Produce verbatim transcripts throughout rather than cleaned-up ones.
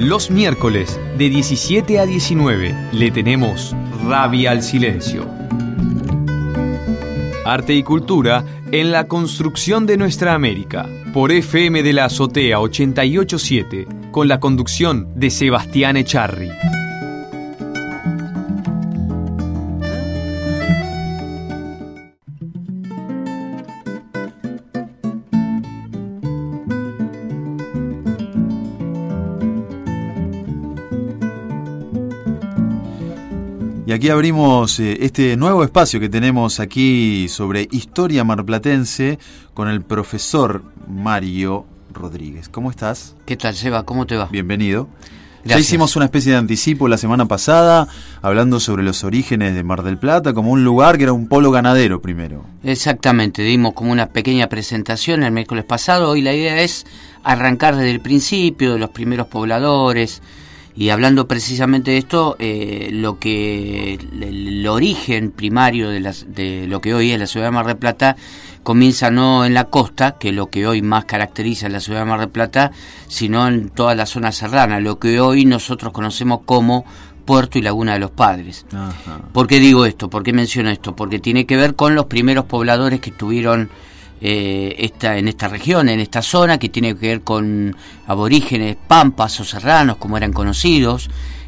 Los miércoles de diecisiete a diecinueve le tenemos Rabia al Silencio. Arte y cultura en la construcción de nuestra América. Por F M de la Azotea ochenta y ocho punto siete, con la conducción de Sebastián Echarri. Y aquí abrimos eh, este nuevo espacio que tenemos aquí sobre historia marplatense con el profesor Mario Rodríguez. ¿Cómo estás? ¿Qué tal, Seba? ¿Cómo te va? Bienvenido. Gracias. Ya hicimos una especie de anticipo la semana pasada, hablando sobre los orígenes de Mar del Plata como un lugar que era un polo ganadero primero. Exactamente, dimos como una pequeña presentación el miércoles pasado. Hoy la idea es arrancar desde el principio, de los primeros pobladores. Y hablando precisamente de esto, eh, lo que el, el origen primario de, las, de lo que hoy es la ciudad de Mar del Plata comienza no en la costa, que es lo que hoy más caracteriza la ciudad de Mar del Plata, sino en toda la zona serrana, lo que hoy nosotros conocemos como Puerto y Laguna de los Padres. Ajá. ¿Por qué digo esto? ¿Por qué menciono esto? Porque tiene que ver con los primeros pobladores que estuvieron Eh, esta, en esta región, en esta zona, que tiene que ver con aborígenes pampas o serranos, como eran conocidos,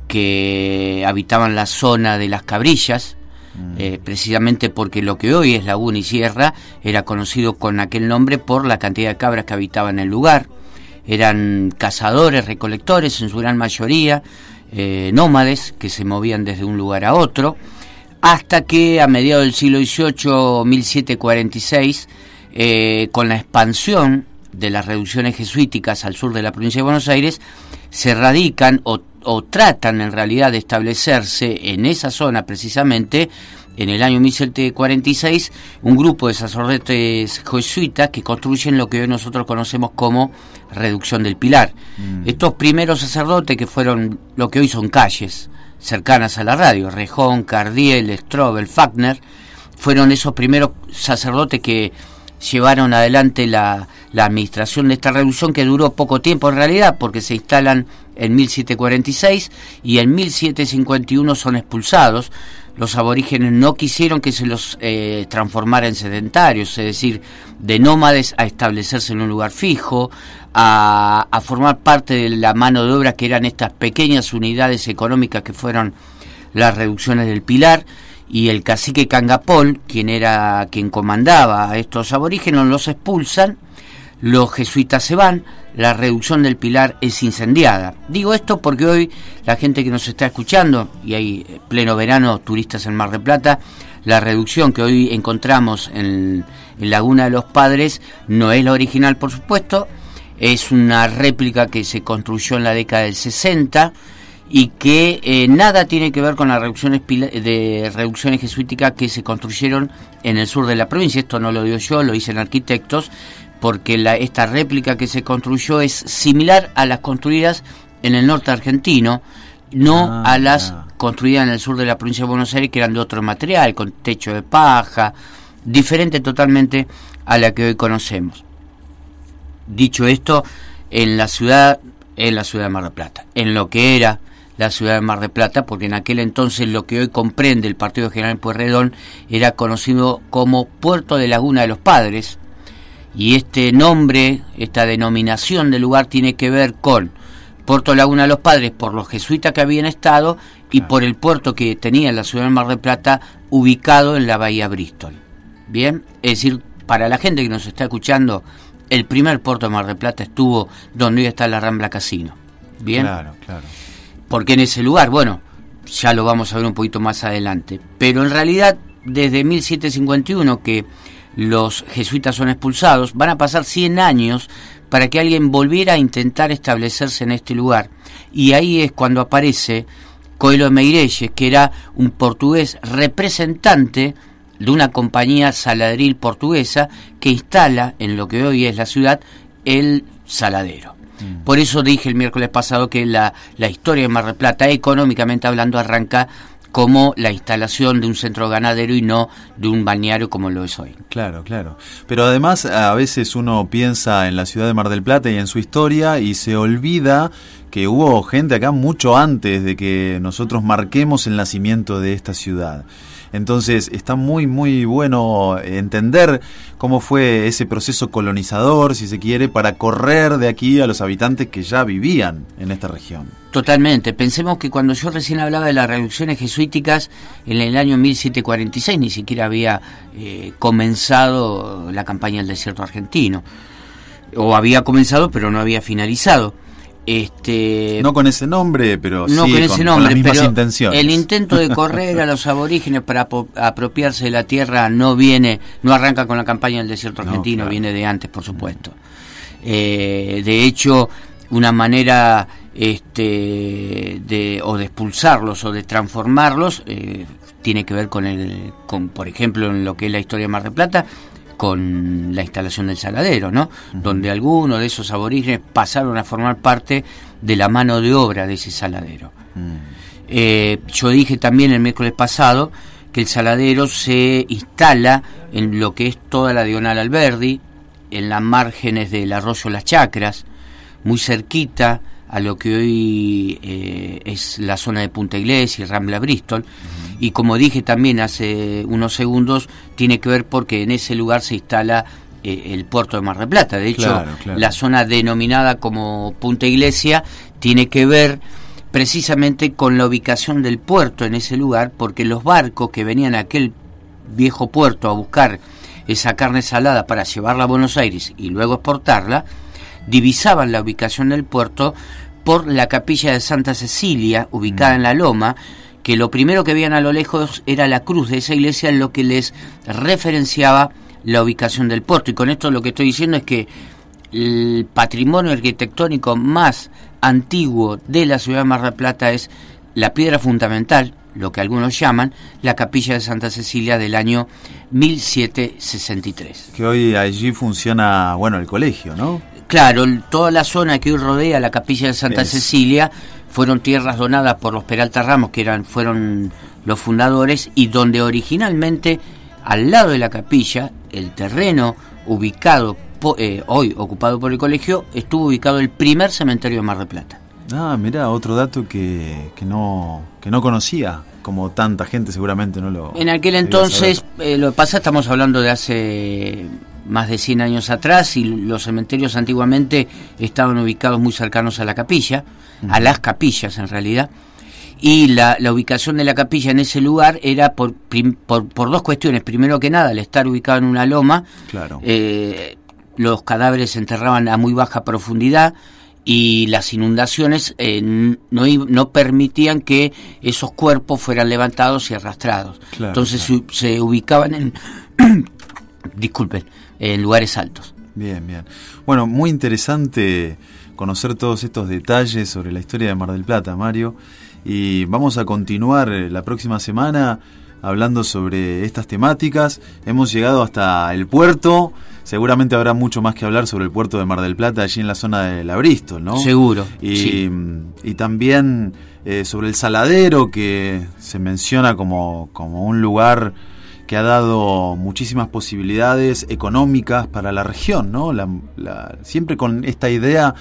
que habitaban la zona de las Cabrillas, mm. eh, precisamente porque lo que hoy es Laguna y Sierra era conocido con aquel nombre por la cantidad de cabras que habitaban en el lugar. Eran cazadores, recolectores, en su gran mayoría, eh, nómades, que se movían desde un lugar a otro, hasta que a mediados del siglo dieciocho, mil setecientos cuarenta y seis, Eh, con la expansión de las reducciones jesuíticas al sur de la provincia de Buenos Aires, se radican o, o tratan en realidad de establecerse en esa zona precisamente, en el año mil setecientos cuarenta y seis, un grupo de sacerdotes jesuitas que construyen lo que hoy nosotros conocemos como Reducción del Pilar. Mm. Estos primeros sacerdotes, que fueron lo que hoy son calles cercanas a la radio, Rejón, Cardiel, Strobel, Fagner, fueron esos primeros sacerdotes que llevaron adelante la, la administración de esta reducción, que duró poco tiempo en realidad, porque se instalan en mil setecientos cuarenta y seis y en mil setecientos cincuenta y uno son expulsados. Los aborígenes no quisieron que se los eh, transformara en sedentarios, es decir, de nómades a establecerse en un lugar fijo, a, a formar parte de la mano de obra que eran estas pequeñas unidades económicas que fueron las reducciones del Pilar. Y el cacique Cangapol, quien era quien comandaba a estos aborígenes, los expulsan, los jesuitas se van, la reducción del Pilar es incendiada. Digo esto porque hoy la gente que nos está escuchando, y hay pleno verano turistas en Mar del Plata, la reducción que hoy encontramos en, en Laguna de los Padres no es la original, por supuesto, es una réplica que se construyó en la década del sesenta, y que eh, nada tiene que ver con las reducciones de reducciones jesuíticas que se construyeron en el sur de la provincia. Esto no lo digo yo, lo dicen arquitectos, porque la, esta réplica que se construyó es similar a las construidas en el norte argentino, no ah, a las ah. construidas en el sur de la provincia de Buenos Aires, que eran de otro material, con techo de paja, diferente totalmente a la que hoy conocemos. Dicho esto, en la ciudad, en la ciudad de Mar del Plata, en lo que era la ciudad de Mar del Plata, porque en aquel entonces lo que hoy comprende el Partido General Pueyrredón era conocido como Puerto de Laguna de los Padres, y este nombre, esta denominación del lugar tiene que ver con Puerto de Laguna de los Padres por los jesuitas que habían estado y por el puerto que tenía la ciudad de Mar del Plata ubicado en la bahía Bristol. Bien, es decir, para la gente que nos está escuchando, el primer puerto de Mar del Plata estuvo donde hoy está la Rambla Casino. Bien. Claro, claro. Porque en ese lugar, bueno, ya lo vamos a ver un poquito más adelante, pero en realidad desde mil setecientos cincuenta y uno que los jesuitas son expulsados, van a pasar cien años para que alguien volviera a intentar establecerse en este lugar, y ahí es cuando aparece Coelho de Meirelles, que era un portugués representante de una compañía saladril portuguesa que instala en lo que hoy es la ciudad el saladero. Por eso dije el miércoles pasado que la, la historia de Mar del Plata, económicamente hablando, arranca como la instalación de un centro ganadero y no de un balneario como lo es hoy. Claro, claro. Pero además a veces uno piensa en la ciudad de Mar del Plata y en su historia y se olvida que hubo gente acá mucho antes de que nosotros marquemos el nacimiento de esta ciudad. Entonces está muy muy bueno entender cómo fue ese proceso colonizador, si se quiere, para correr de aquí a los habitantes que ya vivían en esta región. Totalmente. Pensemos que cuando yo recién hablaba de las reducciones jesuíticas, en el año mil setecientos cuarenta y seis ni siquiera había eh, comenzado la campaña del desierto argentino. O había comenzado, pero no había finalizado. Este, no con ese nombre, pero no sí con, ese con, nombre, con las mismas pero intenciones. El intento de correr a los aborígenes para apropiarse de la tierra no viene, no arranca con la campaña del desierto argentino, no, claro. Viene de antes, por supuesto. Eh, de hecho, una manera este, de o de expulsarlos o de transformarlos eh, tiene que ver con el, con, por ejemplo, en lo que es la historia de Mar del Plata, con la instalación del saladero, ¿no? Uh-huh. Donde algunos de esos aborígenes pasaron a formar parte de la mano de obra de ese saladero. Uh-huh. Eh, yo dije también el miércoles pasado que el saladero se instala en lo que es toda la diagonal Alberdi, en las márgenes del arroyo Las Chacras, muy cerquita a lo que hoy eh, es la zona de Punta Iglesia y Rambla Bristol. Uh-huh. Y como dije también hace unos segundos, tiene que ver porque en ese lugar se instala eh, el puerto de Mar del Plata. De hecho, claro, claro. La zona denominada como Punta Iglesia tiene que ver precisamente con la ubicación del puerto en ese lugar, porque los barcos que venían a aquel viejo puerto a buscar esa carne salada para llevarla a Buenos Aires y luego exportarla, divisaban la ubicación del puerto por la capilla de Santa Cecilia, ubicada mm. en la loma, que lo primero que veían a lo lejos era la cruz de esa iglesia, lo que les referenciaba la ubicación del puerto. Y con esto lo que estoy diciendo es que el patrimonio arquitectónico más antiguo de la ciudad de Mar del Plata es la piedra fundamental, lo que algunos llaman la capilla de Santa Cecilia del año mil setecientos sesenta y tres. Que hoy allí funciona, bueno, el colegio, ¿no? Claro, toda la zona que hoy rodea la capilla de Santa es. Cecilia fueron tierras donadas por los Peralta Ramos, que eran fueron los fundadores, y donde originalmente, al lado de la capilla, el terreno ubicado, eh, hoy ocupado por el colegio, estuvo ubicado el primer cementerio de Mar del Plata. Ah, mirá, otro dato que, que no que no conocía, como tanta gente seguramente no lo... En aquel entonces, eh, lo que pasa, estamos hablando de hace más de cien años atrás, y los cementerios antiguamente estaban ubicados muy cercanos a la capilla, uh-huh. a las capillas en realidad, y la, la ubicación de la capilla en ese lugar era por, prim, por, por dos cuestiones. Primero que nada, al estar ubicado en una loma, claro. eh, los cadáveres se enterraban a muy baja profundidad, y las inundaciones eh, no, no permitían que esos cuerpos fueran levantados y arrastrados. Claro, Entonces claro. Se, se ubicaban en disculpen, en lugares altos. Bien, bien. Bueno, muy interesante conocer todos estos detalles sobre la historia de Mar del Plata, Mario, y vamos a continuar la próxima semana hablando sobre estas temáticas. Hemos llegado hasta el puerto. Seguramente habrá mucho más que hablar sobre el puerto de Mar del Plata, allí en la zona de la Bristol, ¿no? Seguro, y, sí. Y también eh, sobre el saladero, que se menciona como, como un lugar que ha dado muchísimas posibilidades económicas para la región, ¿no? La, la, siempre con esta idea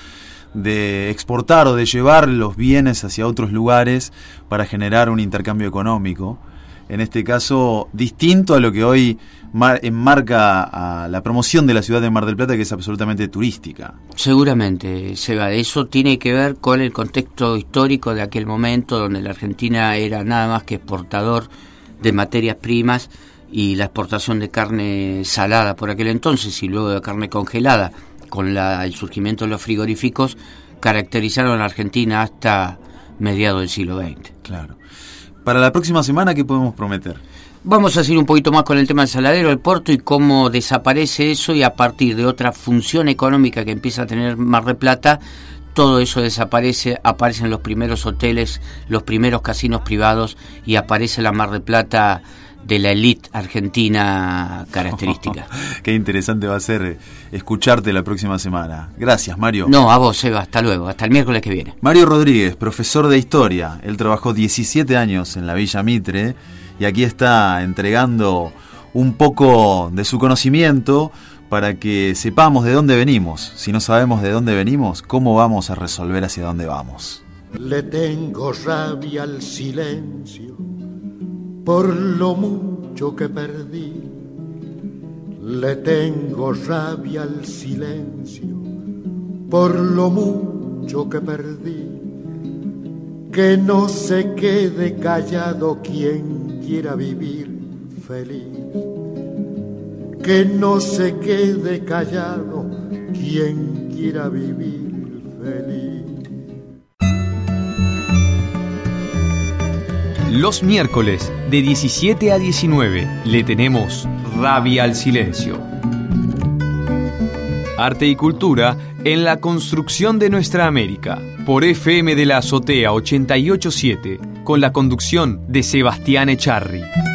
de exportar o de llevar los bienes hacia otros lugares para generar un intercambio económico. En este caso, distinto a lo que hoy mar- enmarca a la promoción de la ciudad de Mar del Plata, que es absolutamente turística. Seguramente, Seba, eso tiene que ver con el contexto histórico de aquel momento, donde la Argentina era nada más que exportador de materias primas, y la exportación de carne salada por aquel entonces, y luego de carne congelada, con la, el surgimiento de los frigoríficos, caracterizaron a la Argentina hasta mediados del siglo veinte. Claro. Para la próxima semana, ¿qué podemos prometer? Vamos a seguir un poquito más con el tema del saladero, del puerto, y cómo desaparece eso, y a partir de otra función económica que empieza a tener Mar del Plata, todo eso desaparece, aparecen los primeros hoteles, los primeros casinos privados, y aparece la Mar del Plata de la élite argentina característica. Qué interesante va a ser escucharte la próxima semana. Gracias, Mario. No, a vos, Eva, hasta luego, hasta el miércoles que viene. Mario Rodríguez, profesor de historia. Él trabajó diecisiete años en la Villa Mitre y aquí está entregando un poco de su conocimiento para que sepamos de dónde venimos. Si no sabemos de dónde venimos, ¿cómo vamos a resolver hacia dónde vamos? Le tengo rabia al silencio por lo mucho que perdí. Le tengo rabia al silencio por lo mucho que perdí. Que no se quede callado quien quiera vivir feliz. Que no se quede callado quien quiera vivir feliz. Los miércoles de diecisiete a diecinueve le tenemos Rabia al Silencio. Arte y cultura en la construcción de nuestra América. Por F M de la Azotea ochenta y ocho punto siete, con la conducción de Sebastián Echarri.